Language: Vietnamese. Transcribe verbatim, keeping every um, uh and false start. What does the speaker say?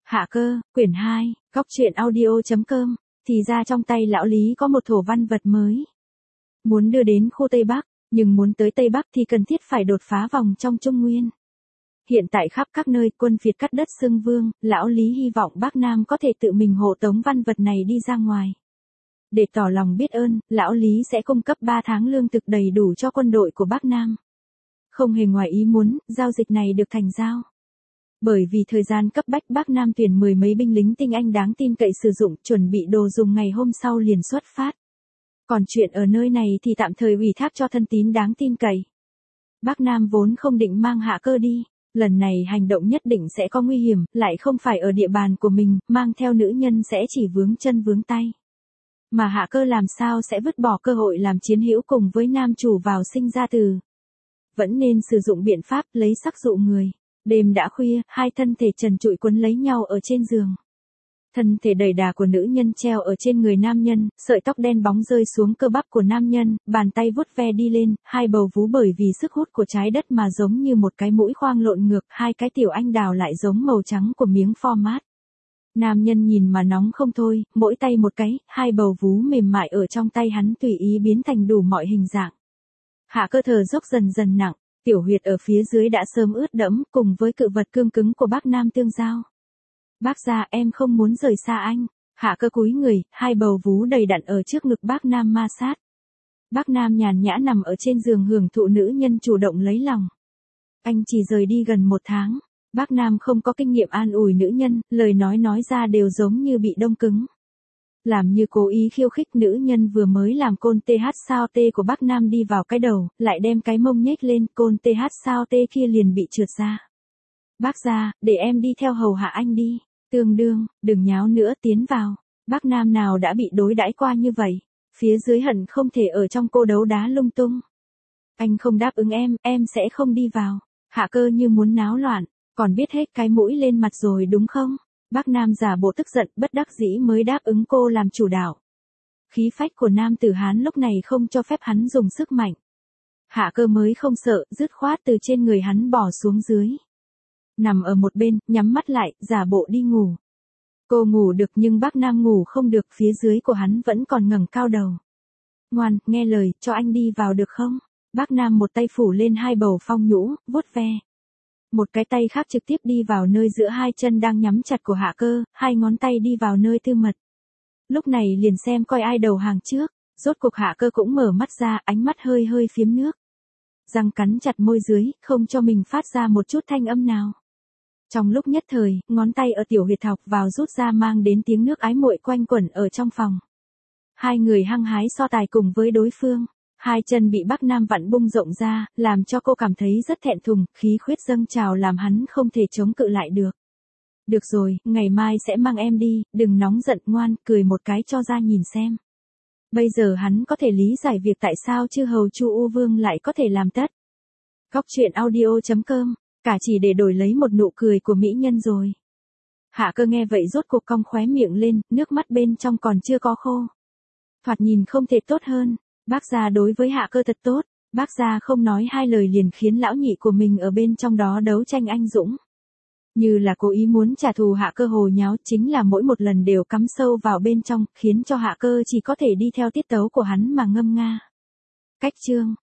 Hạ cơ, quyển hai, góc truyện audio.com, thì ra trong tay lão Lý có một thổ văn vật mới. Muốn đưa đến khu Tây Bắc, nhưng muốn tới Tây Bắc thì cần thiết phải đột phá vòng trong Trung Nguyên. Hiện tại khắp các nơi quân Việt cắt đất xưng vương, lão Lý hy vọng Bắc Nam có thể tự mình hộ tống văn vật này đi ra ngoài. Để tỏ lòng biết ơn, lão Lý sẽ cung cấp ba tháng lương thực đầy đủ cho quân đội của Bắc Nam. Không hề ngoài ý muốn, giao dịch này được thành giao. Bởi vì thời gian cấp bách Bắc Nam tuyển mười mấy binh lính tinh anh đáng tin cậy sử dụng, chuẩn bị đồ dùng ngày hôm sau liền xuất phát. Còn chuyện ở nơi này thì tạm thời ủy thác cho thân tín đáng tin cậy. Bắc Nam vốn không định mang Hạ Cơ đi, lần này hành động nhất định sẽ có nguy hiểm, lại không phải ở địa bàn của mình, mang theo nữ nhân sẽ chỉ vướng chân vướng tay. Mà Hạ Cơ làm sao sẽ vứt bỏ cơ hội làm chiến hữu cùng với nam chủ vào sinh ra từ. Vẫn nên sử dụng biện pháp lấy sắc dụ người. Đêm đã khuya, hai thân thể trần trụi quấn lấy nhau ở trên giường. Thân thể đầy đà của nữ nhân treo ở trên người nam nhân, sợi tóc đen bóng rơi xuống cơ bắp của nam nhân, bàn tay vuốt ve đi lên, hai bầu vú bởi vì sức hút của trái đất mà giống như một cái mũi khoang lộn ngược, hai cái tiểu anh đào lại giống màu trắng của miếng format. Nam nhân nhìn mà nóng không thôi, mỗi tay một cái, hai bầu vú mềm mại ở trong tay hắn tùy ý biến thành đủ mọi hình dạng. Hạ Cơ thở dốc dần dần nặng. Tiểu huyệt ở phía dưới đã sớm ướt đẫm, cùng với cự vật cương cứng của bác Nam tương giao. Bác gia, em không muốn rời xa anh. Hạ Cơ cúi người, hai bầu vú đầy đặn ở trước ngực bác Nam ma sát. Bác Nam nhàn nhã nằm ở trên giường hưởng thụ nữ nhân chủ động lấy lòng. Anh chỉ rời đi gần một tháng. Bác Nam không có kinh nghiệm an ủi nữ nhân, lời nói nói ra đều giống như bị đông cứng. Làm như cố ý khiêu khích, nữ nhân vừa mới làm côn th sao tê của bác Nam đi vào cái đầu, lại đem cái mông nhếch lên, côn th sao tê kia liền bị trượt ra. Bác gia, để em đi theo hầu hạ anh đi. Tương đương, đừng nháo nữa, tiến vào. Bác Nam nào đã bị đối đãi qua như vậy. Phía dưới hận không thể ở trong cô đấu đá lung tung. Anh không đáp ứng em, em sẽ không đi vào. Hạ Cơ như muốn náo loạn, còn biết hết cái mũi lên mặt rồi đúng không? Bác Nam giả bộ tức giận, bất đắc dĩ mới đáp ứng cô làm chủ đạo. Khí phách của nam tử Hán lúc này không cho phép hắn dùng sức mạnh. Hạ Cơ mới không sợ, dứt khoát từ trên người hắn bỏ xuống dưới. Nằm ở một bên, nhắm mắt lại, giả bộ đi ngủ. Cô ngủ được nhưng bác Nam ngủ không được, phía dưới của hắn vẫn còn ngẩng cao đầu. Ngoan, nghe lời, cho anh đi vào được không? Bác Nam một tay phủ lên hai bầu phong nhũ, vuốt ve. Một cái tay khác trực tiếp đi vào nơi giữa hai chân đang nhắm chặt của Hạ Cơ, hai ngón tay đi vào nơi tư mật. Lúc này liền xem coi ai đầu hàng trước, rốt cuộc Hạ Cơ cũng mở mắt ra, ánh mắt hơi hơi phiếm nước. Răng cắn chặt môi dưới, không cho mình phát ra một chút thanh âm nào. Trong lúc nhất thời, ngón tay ở tiểu huyệt thọc vào rút ra mang đến tiếng nước ái muội quanh quẩn ở trong phòng. Hai người hăng hái so tài cùng với đối phương. Hai chân bị bác Nam vặn bung rộng ra, làm cho cô cảm thấy rất thẹn thùng, khí khuyết dâng trào làm hắn không thể chống cự lại được. Được rồi, ngày mai sẽ mang em đi, đừng nóng giận, ngoan, cười một cái cho ra nhìn xem. Bây giờ hắn có thể lý giải việc tại sao chư hầu Chu U Vương lại có thể làm tất. Góc truyện audio.com, cả chỉ để đổi lấy một nụ cười của mỹ nhân rồi. Hạ Cơ nghe vậy rốt cuộc cong khóe miệng lên, nước mắt bên trong còn chưa có khô. Thoạt nhìn không thể tốt hơn. Bác gia đối với Hạ Cơ thật tốt, bác gia không nói hai lời liền khiến lão nhị của mình ở bên trong đó đấu tranh anh dũng. Như là cố ý muốn trả thù Hạ Cơ hồ nháo, chính là mỗi một lần đều cắm sâu vào bên trong, khiến cho Hạ Cơ chỉ có thể đi theo tiết tấu của hắn mà ngâm nga. Cách chương